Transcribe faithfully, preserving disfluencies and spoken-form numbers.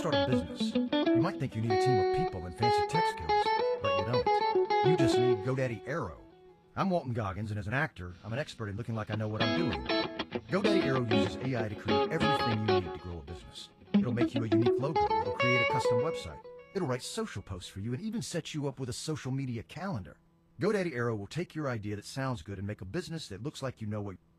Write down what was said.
start a business, you might think you need a team of people and fancy tech skills, but you don't. You just need GoDaddy Aero. I'm Walton Goggins, and as an actor, I'm an expert in looking like I know what I'm doing. GoDaddy Aero uses A I to create everything you need to grow a business. It'll make you a unique logo, it'll create a custom website, it'll write social posts for you, and even set you up with a social media calendar. GoDaddy Aero will take your idea that sounds good and make a business that looks like you know what